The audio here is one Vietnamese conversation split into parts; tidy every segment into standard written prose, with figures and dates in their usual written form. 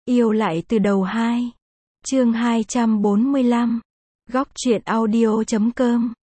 Yêu lại từ đầu 2. Chương 245. Góc truyện audio.com.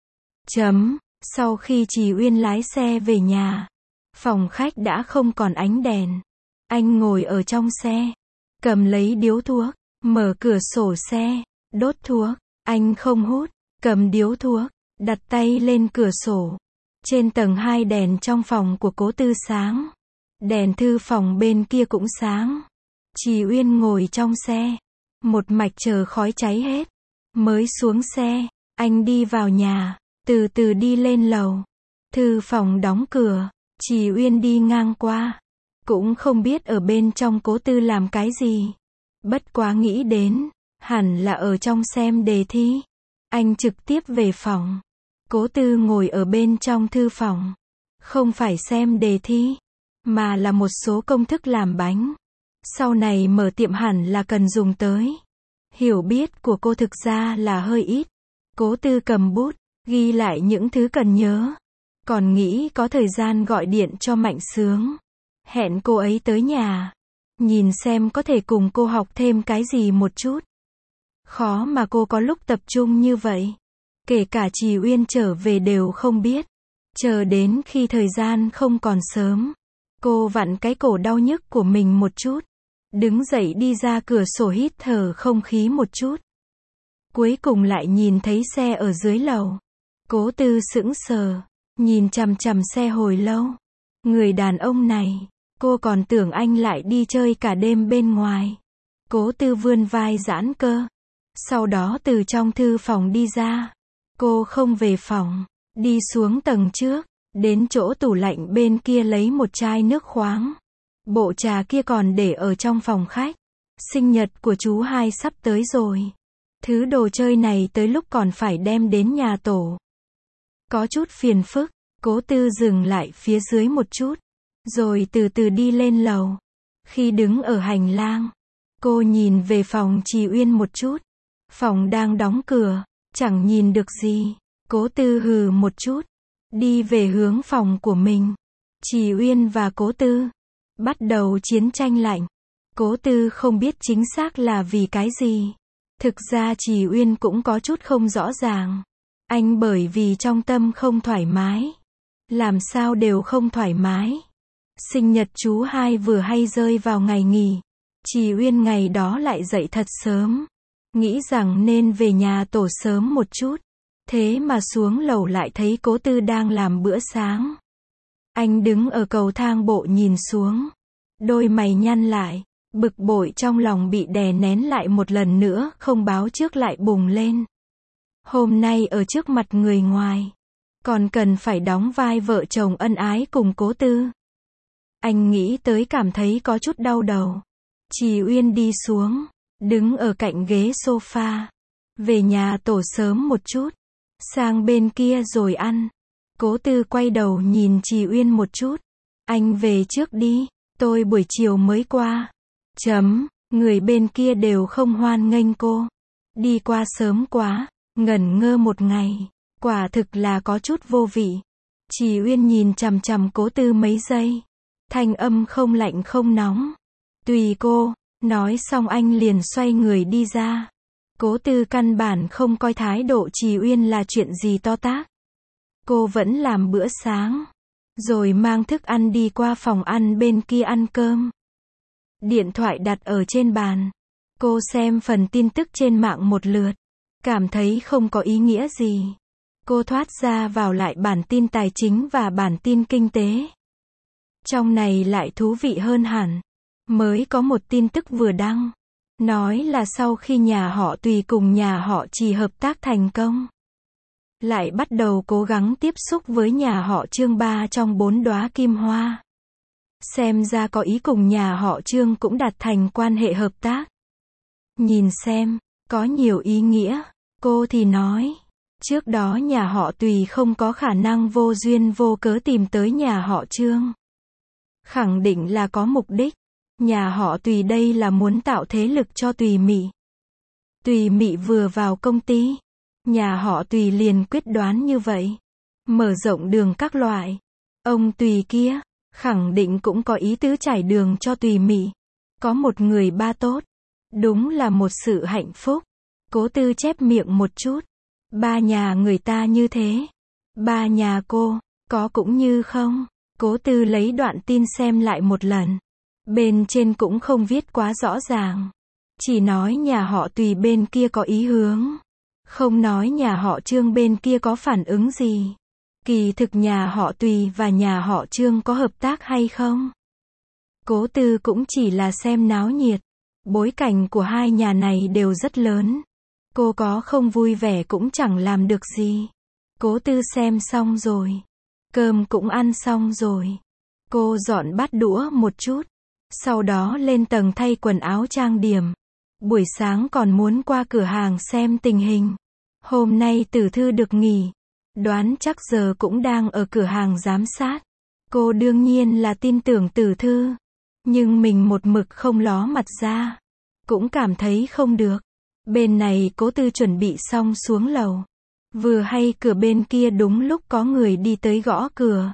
Sau khi Trì Uyên lái xe về nhà, phòng khách đã không còn ánh đèn. Anh ngồi ở trong xe, cầm lấy điếu thuốc, mở cửa sổ xe, đốt thuốc. Anh không hút, cầm điếu thuốc, đặt tay lên cửa sổ. Trên tầng 2 đèn trong phòng của Cố Tư sáng. Đèn thư phòng bên kia cũng sáng. Trì Uyên ngồi trong xe, một mạch chờ khói cháy hết. Mới xuống xe, anh đi vào nhà, từ từ đi lên lầu. Thư phòng đóng cửa, Trì Uyên đi ngang qua. Cũng không biết ở bên trong Cố Tư làm cái gì. Bất quá nghĩ đến, hẳn là ở trong xem đề thi. Anh trực tiếp về phòng. Cố Tư ngồi ở bên trong thư phòng. Không phải xem đề thi, mà là một số công thức làm bánh. Sau này mở tiệm hẳn là cần dùng tới. Hiểu biết của cô thực ra là hơi ít. Cố Tư cầm bút, ghi lại những thứ cần nhớ. Còn nghĩ có thời gian gọi điện cho Mạnh Sướng. Hẹn cô ấy tới nhà. Nhìn xem có thể cùng cô học thêm cái gì một chút. Khó mà cô có lúc tập trung như vậy. Kể cả Trì Uyên trở về đều không biết. Chờ đến khi thời gian không còn sớm. Cô vặn cái cổ đau nhức của mình một chút. Đứng dậy đi ra cửa sổ hít thở không khí một chút. Cuối cùng lại nhìn thấy xe ở dưới lầu. Cố Tư sững sờ, nhìn chằm chằm xe hồi lâu. Người đàn ông này, cô còn tưởng anh lại đi chơi cả đêm bên ngoài. Cố Tư vươn vai giãn cơ. Sau đó từ trong thư phòng đi ra. Cô không về phòng, đi xuống tầng trước, đến chỗ tủ lạnh bên kia lấy một chai nước khoáng. Bộ trà kia còn để ở trong phòng khách. Sinh nhật của chú hai sắp tới rồi. Thứ đồ chơi này tới lúc còn phải đem đến nhà tổ. Có chút phiền phức, Cố Tư dừng lại phía dưới một chút. Rồi từ từ đi lên lầu. Khi đứng ở hành lang, cô nhìn về phòng Trì Uyên một chút. Phòng đang đóng cửa, chẳng nhìn được gì. Cố Tư hừ một chút, đi về hướng phòng của mình. Trì Uyên và Cố Tư bắt đầu chiến tranh lạnh. Cố Tư không biết chính xác là vì cái gì. Thực ra Trì Uyên cũng có chút không rõ ràng. Anh bởi vì trong tâm không thoải mái. Làm sao đều không thoải mái. Sinh nhật chú hai vừa hay rơi vào ngày nghỉ. Trì Uyên ngày đó lại dậy thật sớm. Nghĩ rằng nên về nhà tổ sớm một chút. Thế mà xuống lầu lại thấy Cố Tư đang làm bữa sáng. Anh đứng ở cầu thang bộ nhìn xuống. Đôi mày nhăn lại. Bực bội trong lòng bị đè nén lại một lần nữa không báo trước lại bùng lên. Hôm nay ở trước mặt người ngoài. Còn cần phải đóng vai vợ chồng ân ái cùng Cố Tư. Anh nghĩ tới cảm thấy có chút đau đầu. Trì Uyên đi xuống. Đứng ở cạnh ghế sofa. Về nhà tổ sớm một chút. Sang bên kia rồi ăn. Cố Tư quay đầu nhìn Trì Uyên một chút. Anh về trước đi, tôi buổi chiều mới qua. Người bên kia đều không hoan nghênh cô. Đi qua sớm quá, ngẩn ngơ một ngày. Quả thực là có chút vô vị. Trì Uyên nhìn chằm chằm Cố Tư mấy giây. Thanh âm không lạnh không nóng. Tùy cô. Nói xong anh liền xoay người đi ra. Cố Tư căn bản không coi thái độ Trì Uyên là chuyện gì to tát. Cô vẫn làm bữa sáng. Rồi mang thức ăn đi qua phòng ăn bên kia ăn cơm. Điện thoại đặt ở trên bàn. Cô xem phần tin tức trên mạng một lượt. Cảm thấy không có ý nghĩa gì. Cô thoát ra vào lại bản tin tài chính và bản tin kinh tế. Trong này lại thú vị hơn hẳn. Mới có một tin tức vừa đăng. Nói là sau khi nhà họ Tùy cùng nhà họ Trì hợp tác thành công. Lại bắt đầu cố gắng tiếp xúc với nhà họ Trương 3 trong 4 đóa kim hoa. Xem ra có ý cùng nhà họ Trương cũng đạt thành quan hệ hợp tác. Nhìn xem, có nhiều ý nghĩa. Cô thì nói. Trước đó nhà họ Tùy không có khả năng vô duyên vô cớ tìm tới nhà họ Trương. Khẳng định là có mục đích. Nhà họ Tùy đây là muốn tạo thế lực cho Tùy Mị. Tùy Mị vừa vào công ty. Nhà họ Tùy liền quyết đoán như vậy. Mở rộng đường các loại. Ông Tùy kia, khẳng định cũng có ý tứ trải đường cho Tùy Mị. Có một người ba tốt, Đúng là một sự hạnh phúc. Cố Tư chép miệng một chút. Ba nhà người ta như thế. Ba nhà cô, có cũng như không? Cố Tư lấy đoạn tin xem lại một lần. Bên trên cũng không viết quá rõ ràng. Chỉ nói nhà họ Tùy bên kia có ý hướng. Không nói nhà họ Trương bên kia có phản ứng gì. Kỳ thực nhà họ Tùy và nhà họ Trương có hợp tác hay không? Cố Tư cũng chỉ là xem náo nhiệt. Bối cảnh của hai nhà này đều rất lớn. Cô có không vui vẻ cũng chẳng làm được gì. Cố Tư xem xong rồi. Cơm cũng ăn xong rồi. Cô dọn bát đũa một chút. Sau đó lên tầng thay quần áo trang điểm. Buổi sáng còn muốn qua cửa hàng xem tình hình. Hôm nay Tử Thư được nghỉ. Đoán chắc giờ cũng đang ở cửa hàng giám sát. Cô đương nhiên là tin tưởng Tử Thư. Nhưng mình một mực không ló mặt ra. Cũng cảm thấy không được. Bên này Cố Tư chuẩn bị xong xuống lầu. Vừa hay cửa bên kia đúng lúc có người đi tới gõ cửa.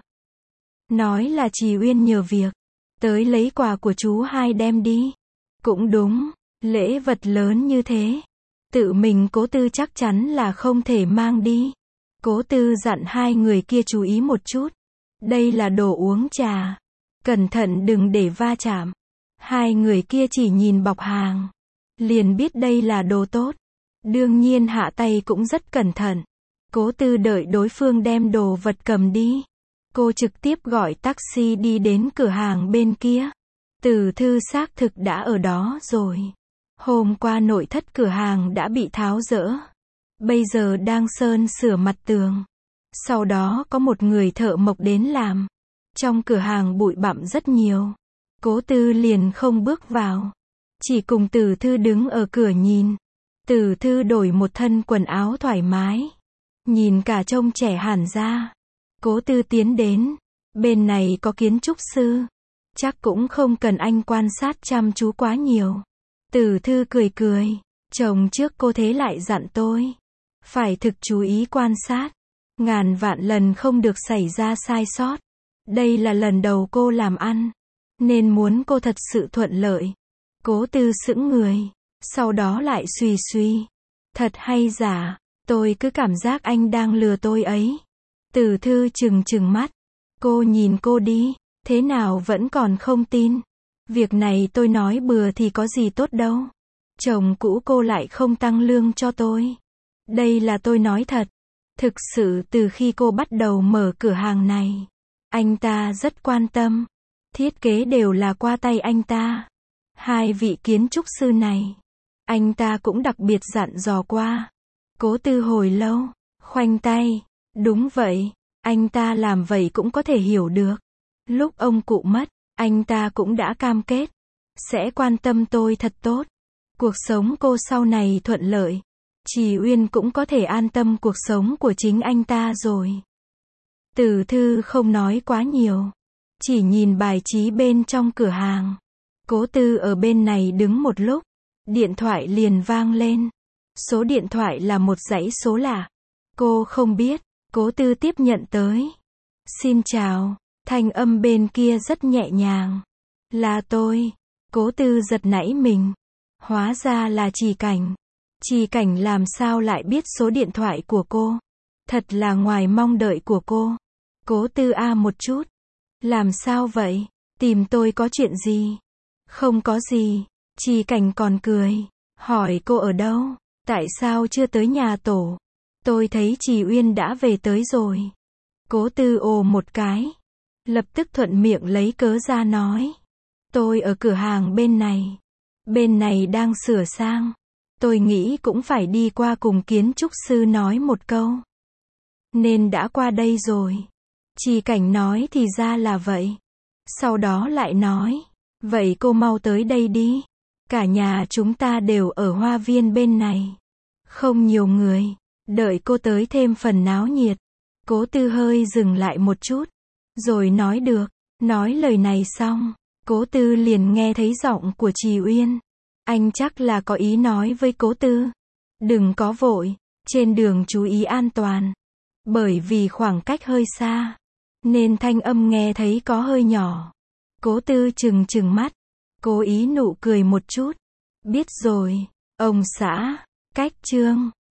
Nói là Trì Uyên nhờ việc. Tới lấy quà của chú hai đem đi. Cũng đúng, lễ vật lớn như thế. Tự mình Cố Tư chắc chắn là không thể mang đi. Cố Tư dặn hai người kia chú ý một chút. Đây là đồ uống trà. Cẩn thận đừng để va chạm. Hai người kia chỉ nhìn bọc hàng. Liền biết đây là đồ tốt. Đương nhiên hạ tay cũng rất cẩn thận. Cố Tư đợi đối phương đem đồ vật cầm đi. Cô trực tiếp gọi taxi đi đến cửa hàng bên kia. Tử Thư xác thực đã ở đó rồi. Hôm qua nội thất cửa hàng đã bị tháo dỡ. Bây giờ đang sơn sửa mặt tường. Sau đó có một người thợ mộc đến làm. Trong cửa hàng bụi bặm rất nhiều. Cố Tư liền không bước vào. Chỉ cùng Tử Thư đứng ở cửa nhìn. Tử Thư đổi một thân quần áo thoải mái. Nhìn cả trông trẻ hẳn ra. Cố Tư tiến đến. Bên này có kiến trúc sư. Chắc cũng không cần anh quan sát chăm chú quá nhiều. Tử Thư cười cười. Chồng trước cô thế lại dặn tôi. Phải thực chú ý quan sát. Ngàn vạn lần không được xảy ra sai sót. Đây là lần đầu cô làm ăn. Nên muốn cô thật sự thuận lợi. Cố Tư sững người. Sau đó lại suy suy. Thật hay giả. Tôi cứ cảm giác anh đang lừa tôi ấy. Tử Thư trừng trừng mắt. Cô nhìn cô đi. Thế nào vẫn còn không tin. Việc này tôi nói bừa thì có gì tốt đâu. Chồng cũ cô lại không tăng lương cho tôi. Đây là tôi nói thật. Thực sự từ khi cô bắt đầu mở cửa hàng này. Anh ta rất quan tâm. Thiết kế đều là qua tay anh ta. Hai vị kiến trúc sư này. Anh ta cũng đặc biệt dặn dò qua. Cố Tư hồi lâu. Khoanh tay. Đúng vậy. Anh ta làm vậy cũng có thể hiểu được. Lúc ông cụ mất, anh ta cũng đã cam kết. Sẽ quan tâm tôi thật tốt. Cuộc sống cô sau này thuận lợi. Trì Uyên cũng có thể an tâm cuộc sống của chính anh ta rồi. Tử Thư không nói quá nhiều. Chỉ nhìn bài trí bên trong cửa hàng. Cố Tư ở bên này đứng một lúc. Điện thoại liền vang lên. Số điện thoại là một dãy số lạ. Cô không biết. Cố Tư tiếp nhận tới. Xin chào. Thanh âm bên kia rất nhẹ nhàng. Là tôi. Cố Tư giật nảy mình. Hóa ra là Trì Cảnh. Trì Cảnh làm sao lại biết số điện thoại của cô? Thật là ngoài mong đợi của cô. Cố Tư một chút. Làm sao vậy? Tìm tôi có chuyện gì? Không có gì. Trì Cảnh còn cười. Hỏi cô ở đâu? Tại sao chưa tới nhà tổ? Tôi thấy Trì Uyên đã về tới rồi. Cố Tư ồ một cái. Lập tức thuận miệng lấy cớ ra nói. Tôi ở cửa hàng bên này. Bên này đang sửa sang. Tôi nghĩ cũng phải đi qua cùng kiến trúc sư nói một câu. Nên đã qua đây rồi. Trì Cảnh nói thì ra là vậy. Sau đó lại nói. Vậy cô mau tới đây đi. Cả nhà chúng ta đều ở hoa viên bên này. Không nhiều người. Đợi cô tới thêm phần náo nhiệt. Cố Tư hơi dừng lại một chút. Rồi nói được. Nói lời này xong. Cố Tư liền nghe thấy giọng của Trì Uyên. Anh chắc là có ý nói với Cố Tư. Đừng có vội. Trên đường chú ý an toàn. Bởi vì khoảng cách hơi xa. Nên thanh âm nghe thấy có hơi nhỏ. Cố Tư trừng trừng mắt. Cố ý nụ cười một chút. Biết rồi, ông xã. Cách chương